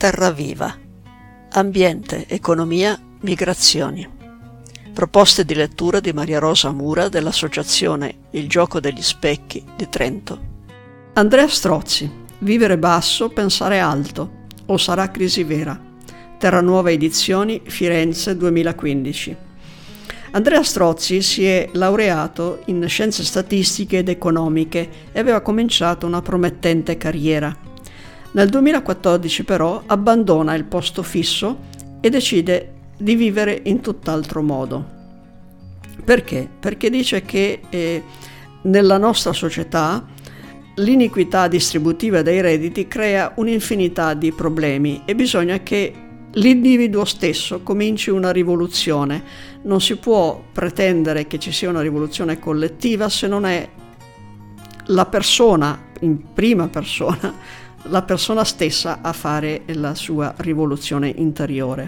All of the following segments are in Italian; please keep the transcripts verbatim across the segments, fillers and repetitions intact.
Terra Viva. Ambiente, economia, migrazioni. Proposte di lettura di Maria Rosa Mura dell'associazione Il Gioco degli Specchi di Trento. Andrea Strozzi. Vivere basso, pensare alto. O sarà crisi vera? Terranuova Edizioni, Firenze duemilaquindici. Andrea Strozzi si è laureato in scienze statistiche ed economiche e aveva cominciato una promettente carriera. Nel duemilaquattordici però abbandona il posto fisso e decide di vivere in tutt'altro modo. Perché? Perché dice che eh, nella nostra società l'iniquità distributiva dei redditi crea un'infinità di problemi e bisogna che l'individuo stesso cominci una rivoluzione. Non si può pretendere che ci sia una rivoluzione collettiva se non è la persona, in prima persona, la persona stessa a fare la sua rivoluzione interiore.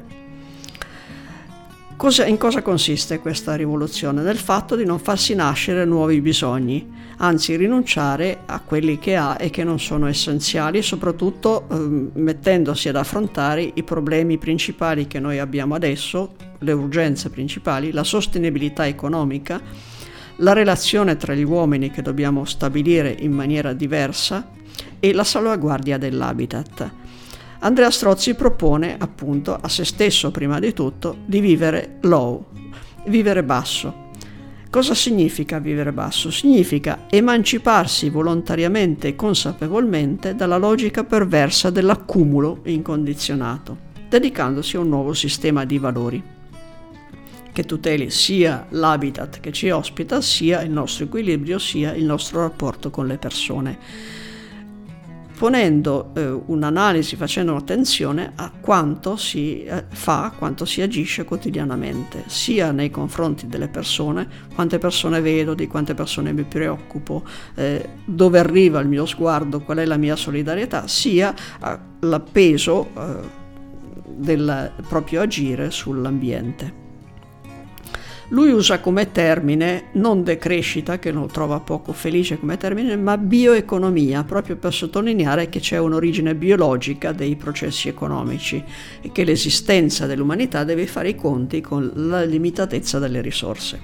Cosa, in cosa consiste questa rivoluzione? Nel fatto di non farsi nascere nuovi bisogni, anzi rinunciare a quelli che ha e che non sono essenziali, soprattutto eh, mettendosi ad affrontare i problemi principali che noi abbiamo adesso, le urgenze principali, la sostenibilità economica, la relazione tra gli uomini che dobbiamo stabilire in maniera diversa e la salvaguardia dell'habitat. Andrea Strozzi propone appunto a se stesso prima di tutto di vivere low, vivere basso. Cosa significa vivere basso? Significa emanciparsi volontariamente e consapevolmente dalla logica perversa dell'accumulo incondizionato, dedicandosi a un nuovo sistema di valori che tuteli sia l'habitat che ci ospita, sia il nostro equilibrio, sia il nostro rapporto con le persone, ponendo eh, un'analisi, facendo attenzione a quanto si eh, fa, quanto si agisce quotidianamente, sia nei confronti delle persone, quante persone vedo, di quante persone mi preoccupo, eh, dove arriva il mio sguardo, qual è la mia solidarietà, sia al peso eh, del proprio agire sull'ambiente. Lui usa come termine non decrescita, che lo trova poco felice come termine, ma bioeconomia, proprio per sottolineare che c'è un'origine biologica dei processi economici e che l'esistenza dell'umanità deve fare i conti con la limitatezza delle risorse.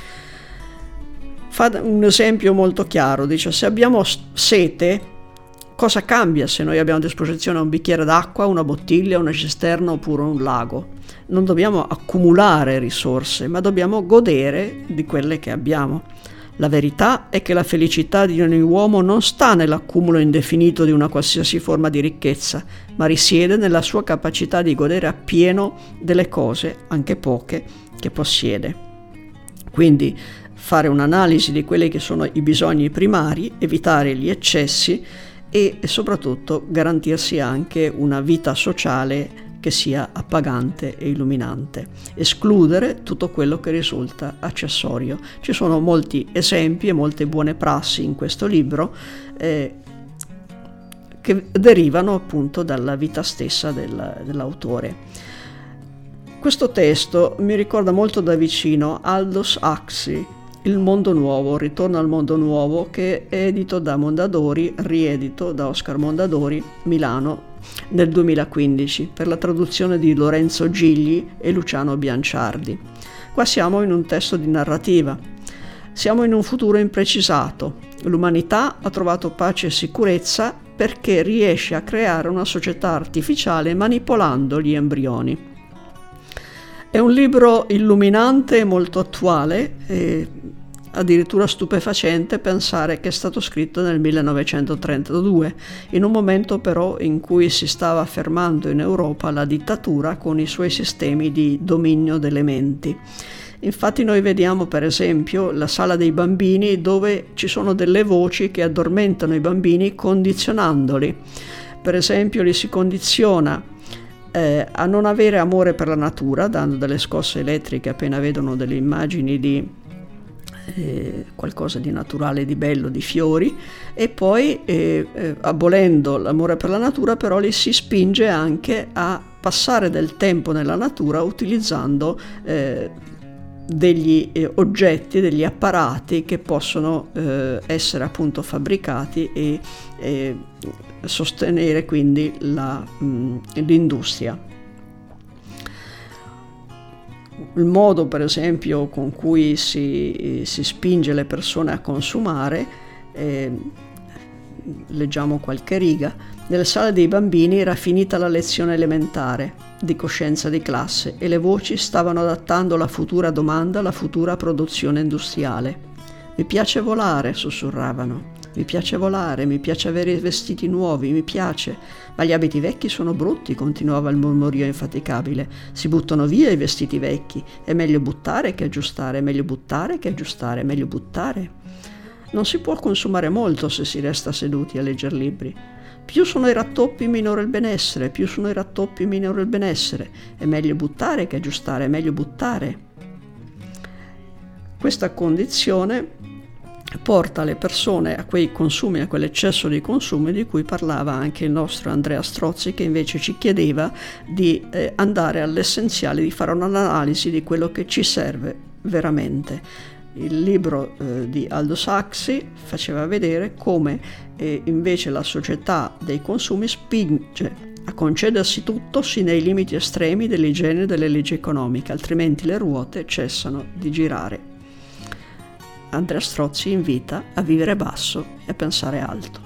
Fa un esempio molto chiaro, dice: se abbiamo sete, cosa cambia se noi abbiamo a disposizione un bicchiere d'acqua, una bottiglia, una cisterna oppure un lago? Non dobbiamo accumulare risorse, ma dobbiamo godere di quelle che abbiamo. La verità è che la felicità di ogni uomo non sta nell'accumulo indefinito di una qualsiasi forma di ricchezza, ma risiede nella sua capacità di godere appieno delle cose, anche poche, che possiede. Quindi fare un'analisi di quelli che sono i bisogni primari, evitare gli eccessi e soprattutto garantirsi anche una vita sociale che sia appagante e illuminante, escludere tutto quello che risulta accessorio. Ci sono molti esempi e molte buone prassi in questo libro eh, che derivano appunto dalla vita stessa del, dell'autore. Questo testo mi ricorda molto da vicino Aldous Huxley, Il Mondo Nuovo, Ritorno al Mondo Nuovo, che è edito da Mondadori, riedito da Oscar Mondadori, Milano, nel duemilaquindici, per la traduzione di Lorenzo Gigli e Luciano Bianciardi. Qua siamo in un testo di narrativa. Siamo in un futuro imprecisato. L'umanità ha trovato pace e sicurezza perché riesce a creare una società artificiale manipolando gli embrioni. È un libro illuminante e molto attuale, e addirittura stupefacente pensare che è stato scritto nel millenovecentotrentadue, in un momento però in cui si stava affermando in Europa la dittatura con i suoi sistemi di dominio delle menti. Infatti noi vediamo per esempio la sala dei bambini, dove ci sono delle voci che addormentano i bambini condizionandoli. Per esempio li si condiziona eh, a non avere amore per la natura, dando delle scosse elettriche appena vedono delle immagini di Eh, qualcosa di naturale, di bello, di fiori, e poi eh, eh, abolendo l'amore per la natura però li si spinge anche a passare del tempo nella natura utilizzando eh, degli eh, oggetti, degli apparati che possono eh, essere appunto fabbricati e eh, sostenere quindi la, mh, l'industria. Il modo, per esempio, con cui si, si spinge le persone a consumare, eh, leggiamo qualche riga: nelle sale dei bambini era finita la lezione elementare di coscienza di classe e le voci stavano adattando la futura domanda alla futura produzione industriale. Mi piace volare, sussurravano. Mi piace volare, mi piace avere i vestiti nuovi, mi piace. Ma gli abiti vecchi sono brutti, continuava il mormorio infaticabile. Si buttano via i vestiti vecchi. È meglio buttare che aggiustare, è meglio buttare che aggiustare, è meglio buttare. Non si può consumare molto se si resta seduti a leggere libri. Più sono i rattoppi, minore il benessere, più sono i rattoppi, minore il benessere. È meglio buttare che aggiustare, è meglio buttare. Questa condizione porta le persone a quei consumi, a quell'eccesso di consumi di cui parlava anche il nostro Andrea Strozzi, che invece ci chiedeva di eh, andare all'essenziale, di fare un'analisi di quello che ci serve veramente. Il libro eh, di Aldous Huxley faceva vedere come eh, invece la società dei consumi spinge a concedersi tutto sì nei limiti estremi dell'igiene e delle leggi economiche, altrimenti le ruote cessano di girare. Andrea Strozzi invita a vivere basso e a pensare alto.